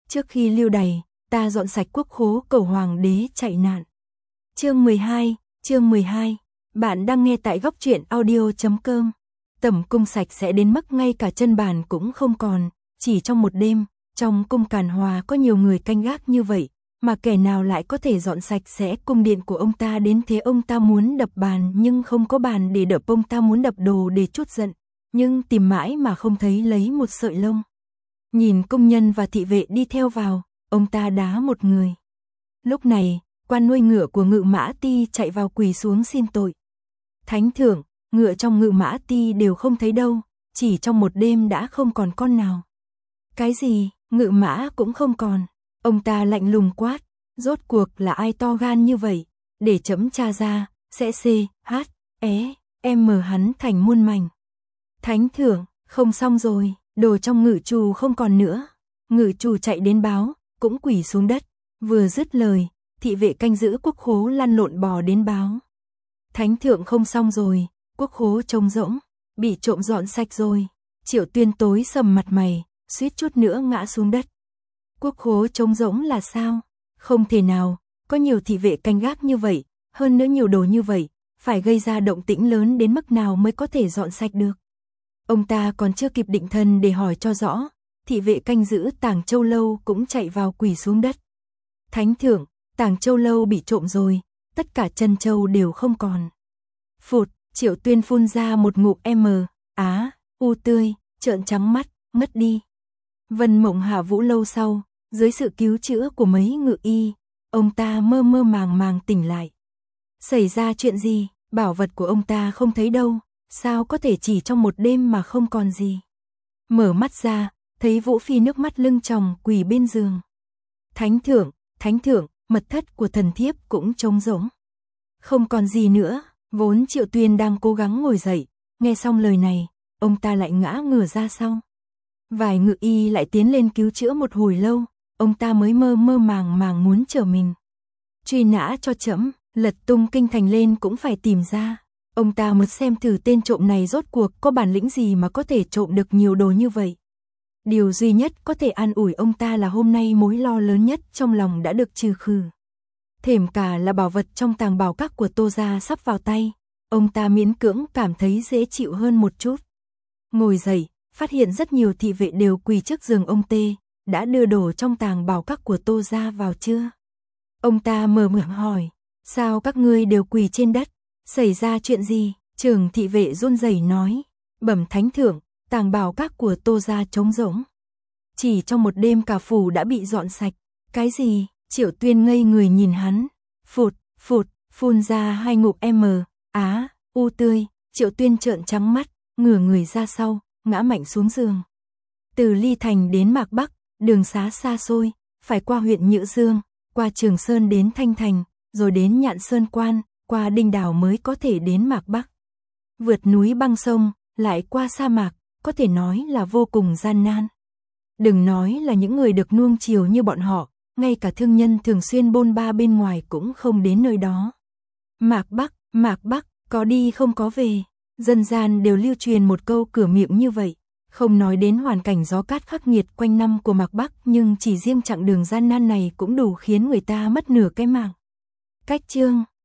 Trước khi lưu đày, ta dọn sạch quốc khố cầu hoàng đế chạy nạn. Chương 12, bạn đang nghe tại góc truyện audio.com. Tẩm cung sạch sẽ đến mức ngay cả chân bàn cũng không còn, chỉ trong một đêm, trong cung Càn Hòa có nhiều người canh gác như vậy, mà kẻ nào lại có thể dọn sạch sẽ cung điện của ông ta đến thế. Ông ta muốn đập bàn nhưng không có bàn để đập, ông ta muốn đập đồ để trút giận, nhưng tìm mãi mà không thấy lấy một sợi lông. Nhìn công nhân và thị vệ đi theo vào, ông ta đá một người. Lúc này, quan nuôi ngựa của Ngự Mã Ti chạy vào quỳ xuống xin tội. Thánh thượng, ngựa trong Ngự Mã Ti đều không thấy đâu, chỉ trong một đêm đã không còn con nào. Cái gì, ngựa mã cũng không còn? Ông ta lạnh lùng quát, rốt cuộc là ai to gan như vậy, để chấm tra ra, sẽ hắn thành muôn mảnh. Thánh thượng, không xong rồi, đồ trong ngự trù không còn nữa. Ngự trù chạy đến báo, cũng quỳ xuống đất, vừa dứt lời, thị vệ canh giữ quốc khố lăn lộn bò đến báo. Thánh thượng, không xong rồi, quốc khố trống rỗng, bị trộm dọn sạch rồi. Triệu Tuyên tối sầm mặt mày, suýt chút nữa ngã xuống đất. Quốc khố trống rỗng là sao? Không thể nào, có nhiều thị vệ canh gác như vậy, hơn nữa nhiều đồ như vậy, phải gây ra động tĩnh lớn đến mức nào mới có thể dọn sạch được. Ông ta còn chưa kịp định thần để hỏi cho rõ, thị vệ canh giữ Tàng Châu Lâu cũng chạy vào quỳ xuống đất. Thánh thượng, Tàng Châu Lâu bị trộm rồi, tất cả chân châu đều không còn. Phụt, Triệu Tuyên phun ra một ngụm tươi, trợn trắng mắt, ngất đi. Vân Mộng Hạ Vũ lâu sau, dưới sự cứu chữa của mấy ngự y, ông ta mơ mơ màng màng tỉnh lại. Xảy ra chuyện gì, bảo vật của ông ta không thấy đâu, sao có thể chỉ trong một đêm mà không còn gì. Mở mắt ra, thấy Vũ Phi nước mắt lưng tròng quỳ bên giường. Thánh thượng, mật thất của thần thiếp cũng trống rỗng. Không còn gì nữa, vốn Triệu Tuyên đang cố gắng ngồi dậy, nghe xong lời này, ông ta lại ngã ngửa ra sau. Vài ngự y lại tiến lên cứu chữa một hồi lâu, ông ta mới mơ mơ màng màng muốn trở mình. Truy nã cho trẫm, lật tung kinh thành lên cũng phải tìm ra. Ông ta muốn xem thử tên trộm này rốt cuộc có bản lĩnh gì mà có thể trộm được nhiều đồ như vậy. Điều duy nhất có thể an ủi ông ta là hôm nay mối lo lớn nhất trong lòng đã được trừ khử. Thềm cả là bảo vật trong tàng bảo các của Tô gia sắp vào tay, ông ta miễn cưỡng cảm thấy dễ chịu hơn một chút. Ngồi dậy, phát hiện rất nhiều thị vệ đều quỳ trước giường ông Tê, đã đưa đồ trong tàng bảo các của Tô gia vào chưa? Ông ta mờ mịt hỏi, sao các ngươi đều quỳ trên đất, xảy ra chuyện gì? Trưởng thị vệ run rẩy nói, bẩm thánh thượng, tàng bảo các của Tô gia trống rỗng. Chỉ trong một đêm cả phủ đã bị dọn sạch. Cái gì? Triệu Tuyên ngây người nhìn hắn, phụt, phun ra hai ngụm tươi, Triệu Tuyên trợn trắng mắt, ngửa người ra sau, ngã mạnh xuống giường. Từ Ly Thành đến Mạc Bắc, đường xá xa xôi, phải qua huyện Nhữ Dương, qua Trường Sơn đến Thanh Thành, rồi đến Nhạn Sơn Quan, qua Đinh Đảo mới có thể đến Mạc Bắc. Vượt núi băng sông, lại qua sa mạc, có thể nói là vô cùng gian nan. Đừng nói là những người được nuông chiều như bọn họ, ngay cả thương nhân thường xuyên bôn ba bên ngoài cũng không đến nơi đó. Mạc Bắc, có đi không có về. Dân gian đều lưu truyền một câu cửa miệng như vậy, không nói đến hoàn cảnh gió cát khắc nghiệt quanh năm của Mạc Bắc, nhưng chỉ riêng chặng đường gian nan này cũng đủ khiến người ta mất nửa cái mạng. Cách chương